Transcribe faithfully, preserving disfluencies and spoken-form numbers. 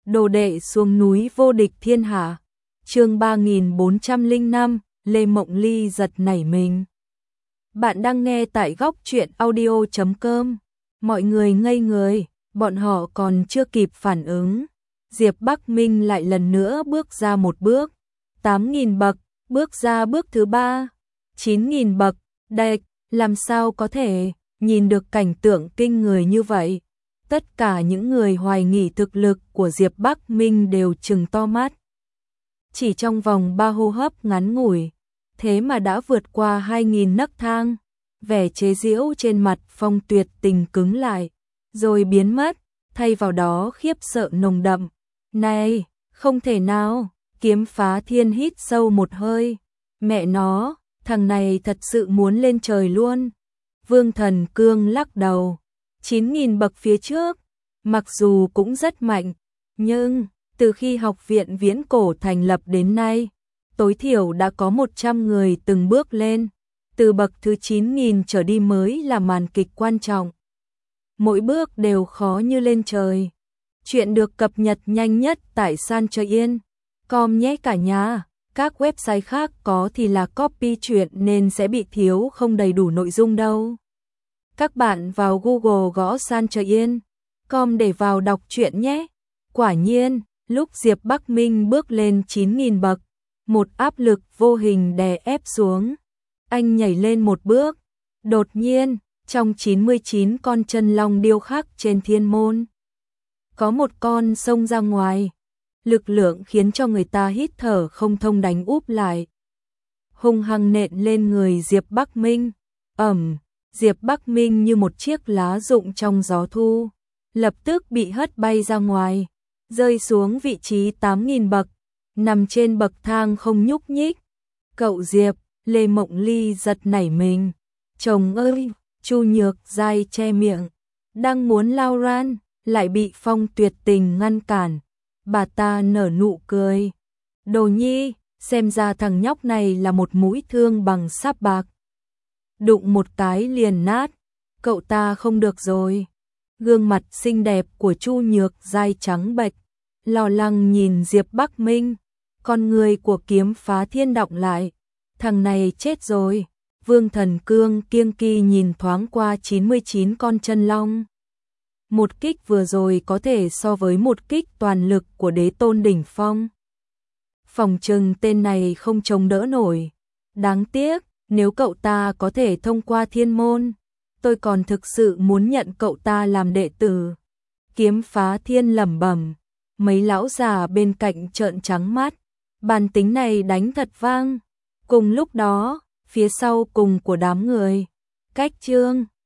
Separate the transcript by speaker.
Speaker 1: Đồ đệ xuống núi vô địch thiên hạ. Chương ba nghìn bốn trăm lẻ năm, Lê Mộng Ly giật nảy mình. Bạn đang nghe tại góc truyện audio chấm com. Mọi người ngây người, bọn họ còn chưa kịp phản ứng. Diệp Bắc Minh lại lần nữa bước ra một bước. tám nghìn bậc, bước ra bước thứ ba. chín nghìn bậc, đệch, làm sao có thể nhìn được cảnh tượng kinh người như vậy. Tất cả những người hoài nghi thực lực của Diệp Bắc Minh đều trừng to mắt. Chỉ trong vòng ba hô hấp ngắn ngủi, thế mà đã vượt qua hai nghìn nấc thang. Vẻ chế giễu trên mặt Phong Tuyệt Tình cứng lại, rồi biến mất, thay vào đó khiếp sợ nồng đậm. Này, không thể nào, Kiếm Phá Thiên hít sâu một hơi. Mẹ nó, thằng này thật sự muốn lên trời luôn. Vương Thần Cương lắc đầu. chín nghìn bậc phía trước, mặc dù cũng rất mạnh, nhưng từ khi học viện Viễn Cổ thành lập đến nay, tối thiểu đã có một trăm người từng bước lên, từ bậc thứ chín nghìn trở đi mới là màn kịch quan trọng. Mỗi bước đều khó như lên trời. Chuyện được cập nhật nhanh nhất tại San Trời Yên com nhé cả nhà. Các website khác có thì là copy chuyện nên sẽ bị thiếu không đầy đủ nội dung đâu. Các bạn vào Google gõ San Trời Yên com để vào đọc truyện nhé. Quả nhiên, lúc Diệp Bắc Minh bước lên chín nghìn bậc, một áp lực vô hình đè ép xuống. Anh nhảy lên một bước, đột nhiên, trong chín mươi chín con chân long điêu khắc trên thiên môn, có một con xông ra ngoài, lực lượng khiến cho người ta hít thở không thông đánh úp lại. Hung hăng nện lên người Diệp Bắc Minh, ầm. Diệp Bắc Minh như một chiếc lá rụng trong gió thu, lập tức bị hất bay ra ngoài, rơi xuống vị trí tám nghìn bậc, nằm trên bậc thang không nhúc nhích. Cậu Diệp, Lê Mộng Ly giật nảy mình. Chồng ơi, Chu Nhược Giai che miệng, đang muốn lao ran, lại bị Phong Tuyệt Tình ngăn cản. Bà ta nở nụ cười. Đồ nhi, xem ra thằng nhóc này là một mũi thương bằng sáp bạc. Đụng một cái liền nát, cậu ta không được rồi. Gương mặt xinh đẹp của Chu Nhược Giai trắng bệch, lo lắng nhìn Diệp Bắc Minh, con người của Kiếm Phá Thiên động lại. Thằng này chết rồi. Vương Thần Cương kiêng kỳ nhìn thoáng qua chín mươi chín con chân long. Một kích vừa rồi có thể so với một kích toàn lực của đế tôn đỉnh phong. Phòng trừng tên này không chống đỡ nổi. Đáng tiếc, nếu cậu ta có thể thông qua thiên môn, tôi còn thực sự muốn nhận cậu ta làm đệ tử. Kiếm Phá Thiên lẩm bẩm. Mấy lão già bên cạnh trợn trắng mắt. Bản tính này đánh thật vang. Cùng lúc đó, phía sau cùng của đám người, cách chương